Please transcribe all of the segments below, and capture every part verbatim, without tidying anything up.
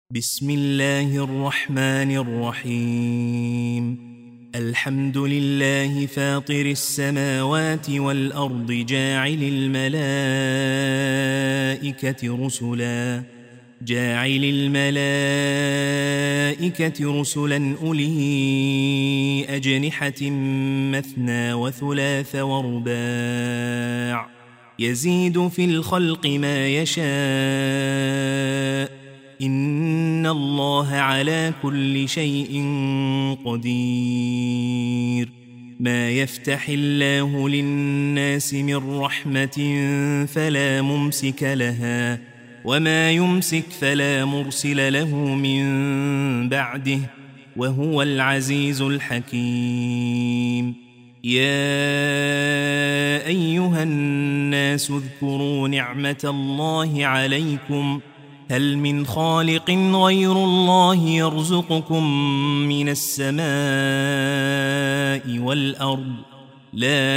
بسم الله الرحمن الرحيم الحمد لله فاطر السماوات والأرض جاعل الملائكة رسلا جاعل الملائكة رسلا أولي أجنحة مثنى وثلاث ورباع يزيد في الخلق ما يشاء إن الله على كل شيء قدير. ما يفتح الله للناس من رحمة فلا ممسك لها وما يمسك فلا مرسل له من بعده وهو العزيز الحكيم. يا أيها الناس اذكروا نعمة الله عليكم هل من خالق غير الله يرزقكم من السماء والأرض لا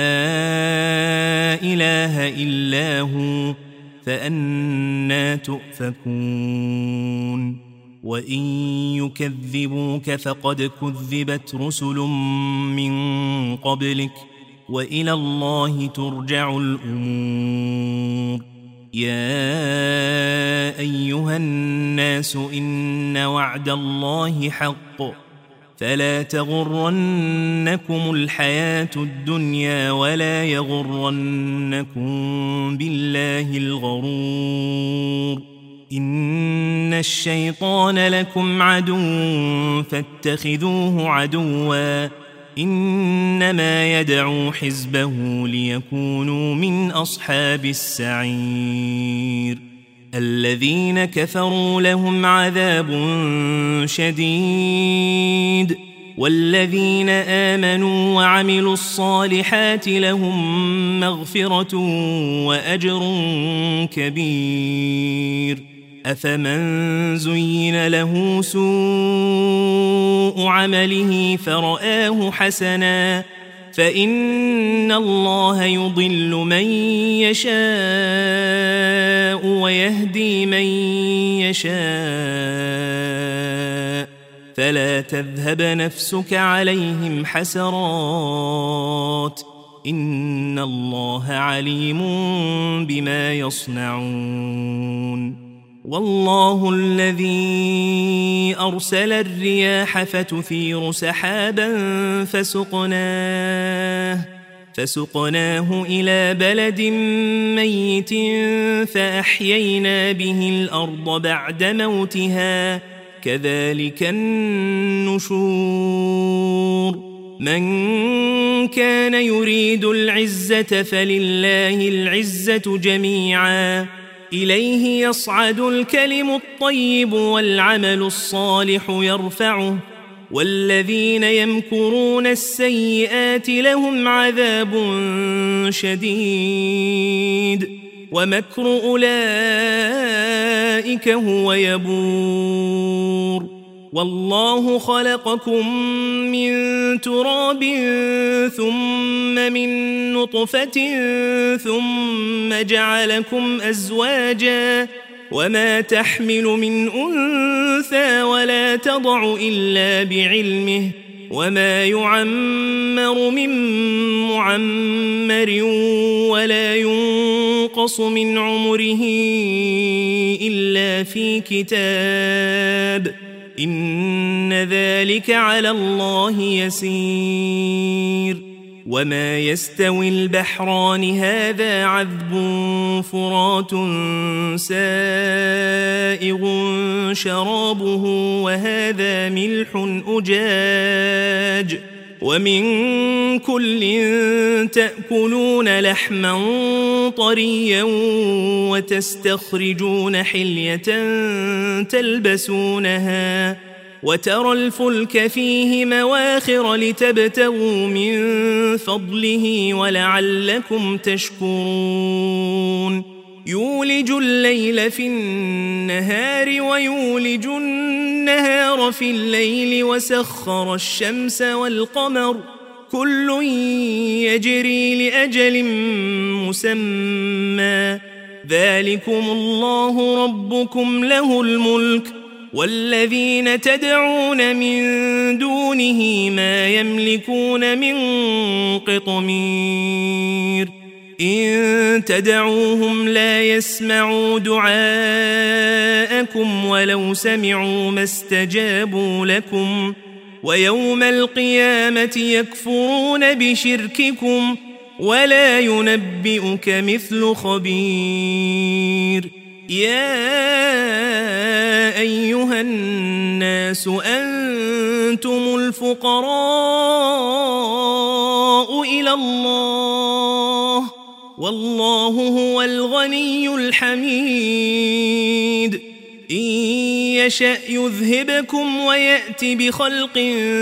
إله إلا هو فأنى تؤفكون. وإن يكذبوك فقد كذبت رسل من قبلك وإلى الله ترجع الأمور. يا أيها الناس إن وعد الله حق فلا تغرنكم الحياة الدنيا ولا يغرنكم بالله الغرور. إن الشيطان لكم عدو فاتخذوه عدوا إنما يدعو حزبه ليكونوا من أصحاب السعير. الذين كفروا لهم عذاب شديد والذين آمنوا وعملوا الصالحات لهم مغفرة وأجر كبير. أفمن زين له سوء عمله فرآه حسنا فإن الله يضل من يشاء ويهدي من يشاء فلا تذهب نفسك عليهم حسرات إن الله عليم بما يصنعون. والله الذي أرسل الرياح فتثير سحابا فسقناه فسقناه إلى بلد ميت فأحيينا به الأرض بعد موتها كذلك النشور. من كان يريد العزة فلله العزة جميعا إليه يصعد الكلم الطيب والعمل الصالح يرفعه والذين يمكرون السيئات لهم عذاب شديد ومكر أولئك هو يبور. والله خلقكم من تراب ثم من نطفة ثم جعلكم أزواجا وما تحمل من أنثى ولا تضع إلا بعلمه وما يعمر من معمر ولا ينقص من عمره إلا في كتاب إن ذلك على الله يسير. وما يستوي البحران هذا عذب فرات سائغ شرابه وهذا ملح أجاج ومن كل تأكلون لحما طريا وتستخرجون حلية تلبسونها وترى الفلك فيه مواخر لتبتغوا من فضله ولعلكم تشكرون. يولج الليل في النهار ويولج النهار في الليل وسخر الشمس والقمر كل يجري لأجل مسمى ذلكم الله ربكم له الملك والذين تدعون من دونه ما يملكون من قطمير إن تدعوهم لا يسمعوا دعاءكم ولو سمعوا ما استجابوا لكم ويوم القيامة يكفرون بشرككم ولا ينبئك مثل خبير يا أيها الناس أنتم الفقراء إلى الله والله هو الغني الحميد إن يشأ يذهبكم ويأتي بخلق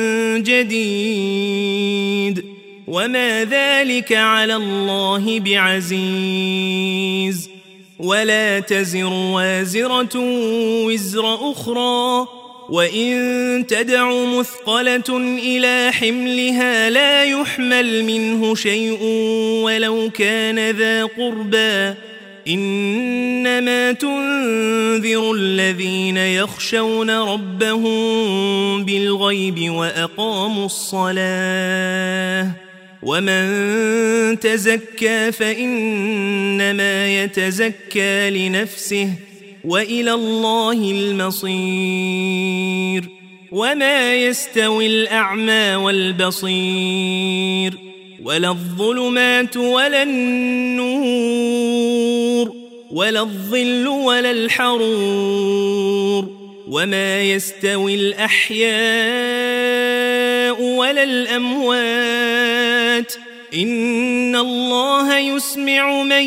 جديد وما ذلك على الله بعزيز ولا تزر وازرة وزر أخرى وإن تدع مثقلة إلى حملها لا يحمل منه شيء ولو كان ذا قربى إنما تنذر الذين يخشون ربهم بالغيب وأقاموا الصلاة ومن تزكى فإنما يتزكى لنفسه وإلى الله المصير وما يستوي الأعمى والبصير ولا الظلمات ولا النور ولا الظل ولا الحرور وما يستوي الأحياء ولا الأموات إن الله يسمع من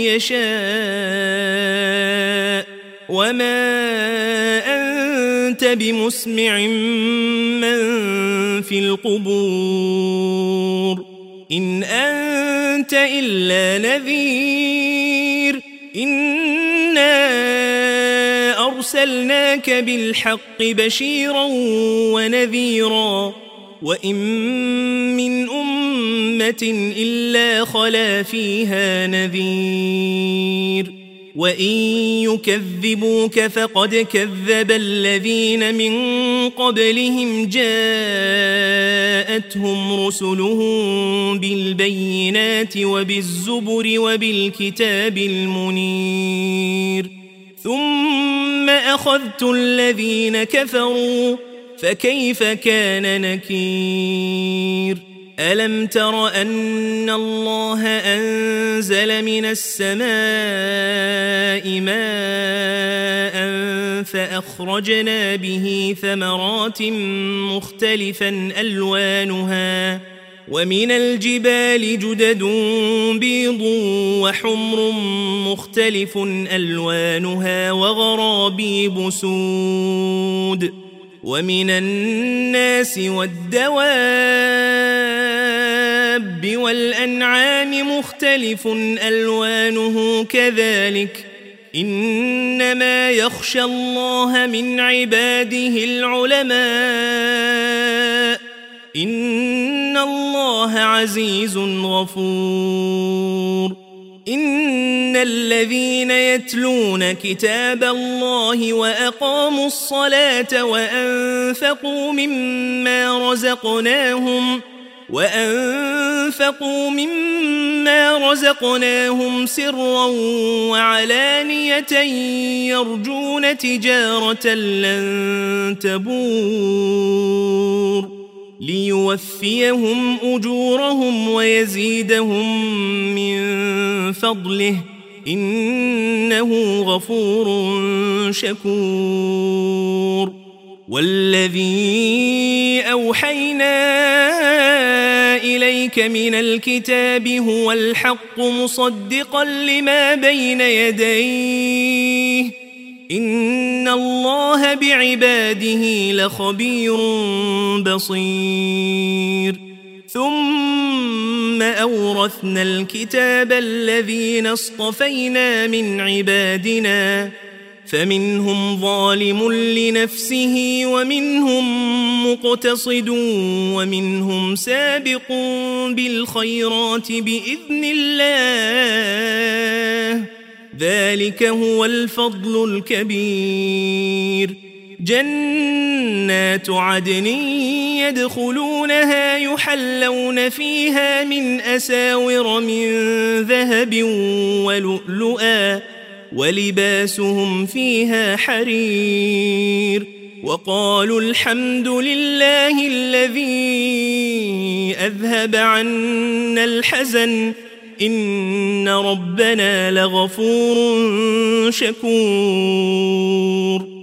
يشاء وما أنت بمسمع من في القبور إن أنت إلا نذير إنا أرسلناك بالحق بشيرا ونذيرا وإن من أمة إلا خلا فيها نذير وإن يكذبوك فقد كذب الذين من قبلهم جاءتهم رسلهم بالبينات وبالزبر وبالكتاب المنير ثم أخذت الذين كفروا فكيف كان نكير ألم تر أن الله أنزل من السماء ماء فأخرجنا به ثمرات مختلفا ألوانها ومن الجبال جدد بيض وحمر مختلف ألوانها وغرابيب سود ومن الناس والدواب والأنعام مختلف ألوانه كذلك إنما يخشى الله من عباده العلماء إن الله عزيز غفور إن الذين يتلون كتاب الله وأقاموا الصلاة وأنفقوا مما رزقناهم وأنفقوا مما رزقناهم سرا وعلانية يرجون تجارة لن تبور ليوفيهم أجورهم ويزيدهم من فضله إنه غفور شكور والذي أوحينا إليك من الكتاب هو الحق مصدقا لما بين يديه إن الله بعباده لخبير بصير ثم أورثنا الكتاب الذين اصطفينا من عبادنا فمنهم ظالم لنفسه ومنهم مقتصد ومنهم سابق بالخيرات بإذن الله ذلك هو الفضل الكبير جنات عدن يدخلونها يحلون فيها من أساور من ذهب ولؤلؤا ولباسهم فيها حرير وقالوا الحمد لله الذي أذهب عنا الحزن إن ربنا لغفور شكور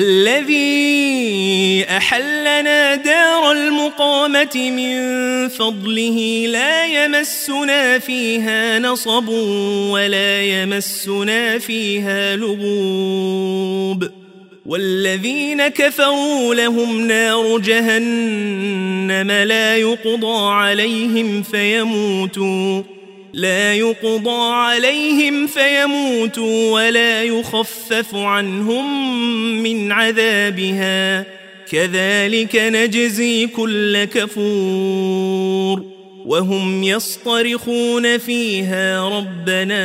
الذي أحلنا دار المقامة من فضله لا يمسنا فيها نصب ولا يمسنا فيها لغوب والذين كفروا لهم نار جهنم لا يقضى عليهم فيموتوا لا يقضى عليهم فيموتوا ولا يخفف عنهم من عذابها كذلك نجزي كل كفور وهم يصطرخون فيها ربنا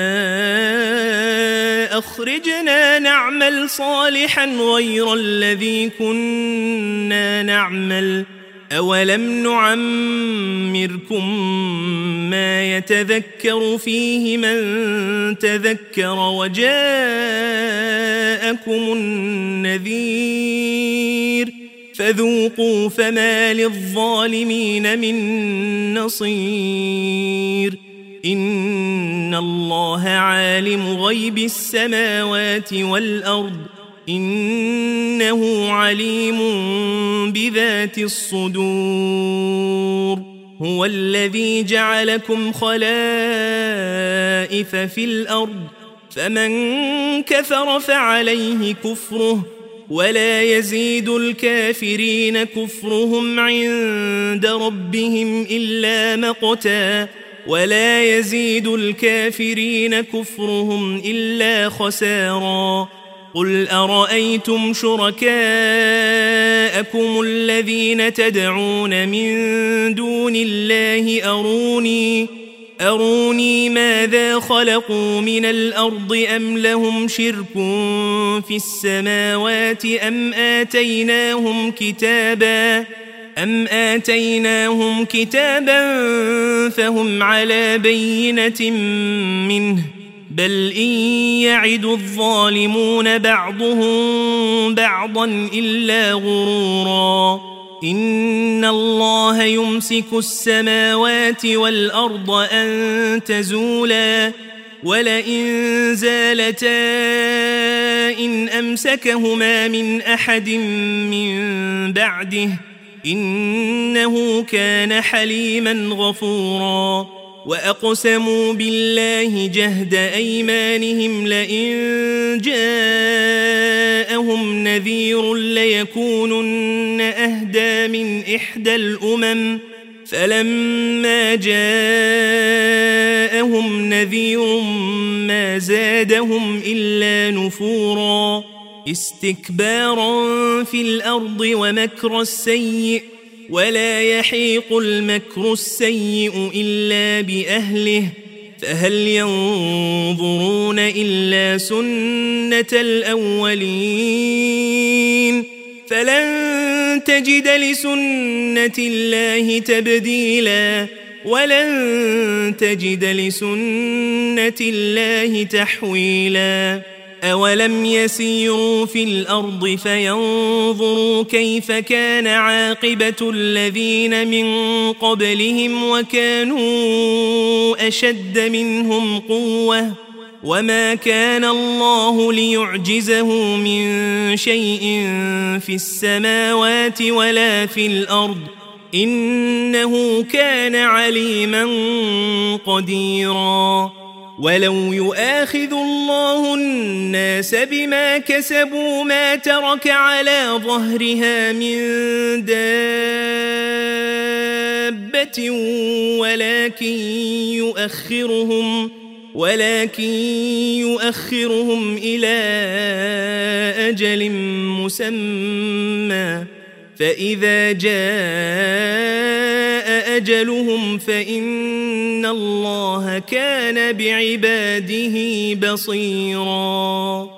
أخرجنا نعمل صالحا غير الذي كنا نعمل أولم نعمركم ما يتذكر فيه من تذكر وجاءكم النذير فذوقوا فما للظالمين من نصير إن الله عالم غيب السماوات والأرض إنه عليم بذات الصدور هو الذي جعلكم خلائف في الأرض فمن كفر فعليه كفره ولا يزيد الكافرين كفرهم عند ربهم إلا مقتا ولا يزيد الكافرين كفرهم إلا خسارا قل أرأيتم شركاءكم الذين تدعون من دون الله أروني أروني ماذا خلقوا من الأرض أم لهم شرك في السماوات أم آتيناهم كتابا أم آتيناهم كتابا فهم على بينة منه بل إن يعد الظالمون بعضهم بعضا إلا غرورا إن الله يمسك السماوات والأرض أن تزولا ولئن زالتا إن أمسكهما من أحد من بعده إنه كان حليما غفورا وأقسموا بالله جهد أيمانهم لئن جاءهم نذير ليكونن أهدى من إحدى الأمم فلما جاءهم نذير ما زادهم إلا نفورا استكبارا في الأرض ومكر السيء ولا يحيق المكر السيء إلا بأهله فهل ينظرون إلا سنة الأولين فلن تجد لسنة الله تبديلا ولن تجد لسنة الله تحويلا أولم يسيروا في الأرض فينظروا كيف كان عاقبة الذين من قبلهم وكانوا أشد منهم قوة وما كان الله ليعجزه من شيء في السماوات ولا في الأرض إنه كان عليما قديرا ولو يؤاخذ الله الناس بما كسبوا ما ترك على ظهرها من دابة ولكن يؤخرهم ولكن يؤخرهم إلى أجل مسمى فإذا جاء أجلهم فإن الله كان بعباده بصيراً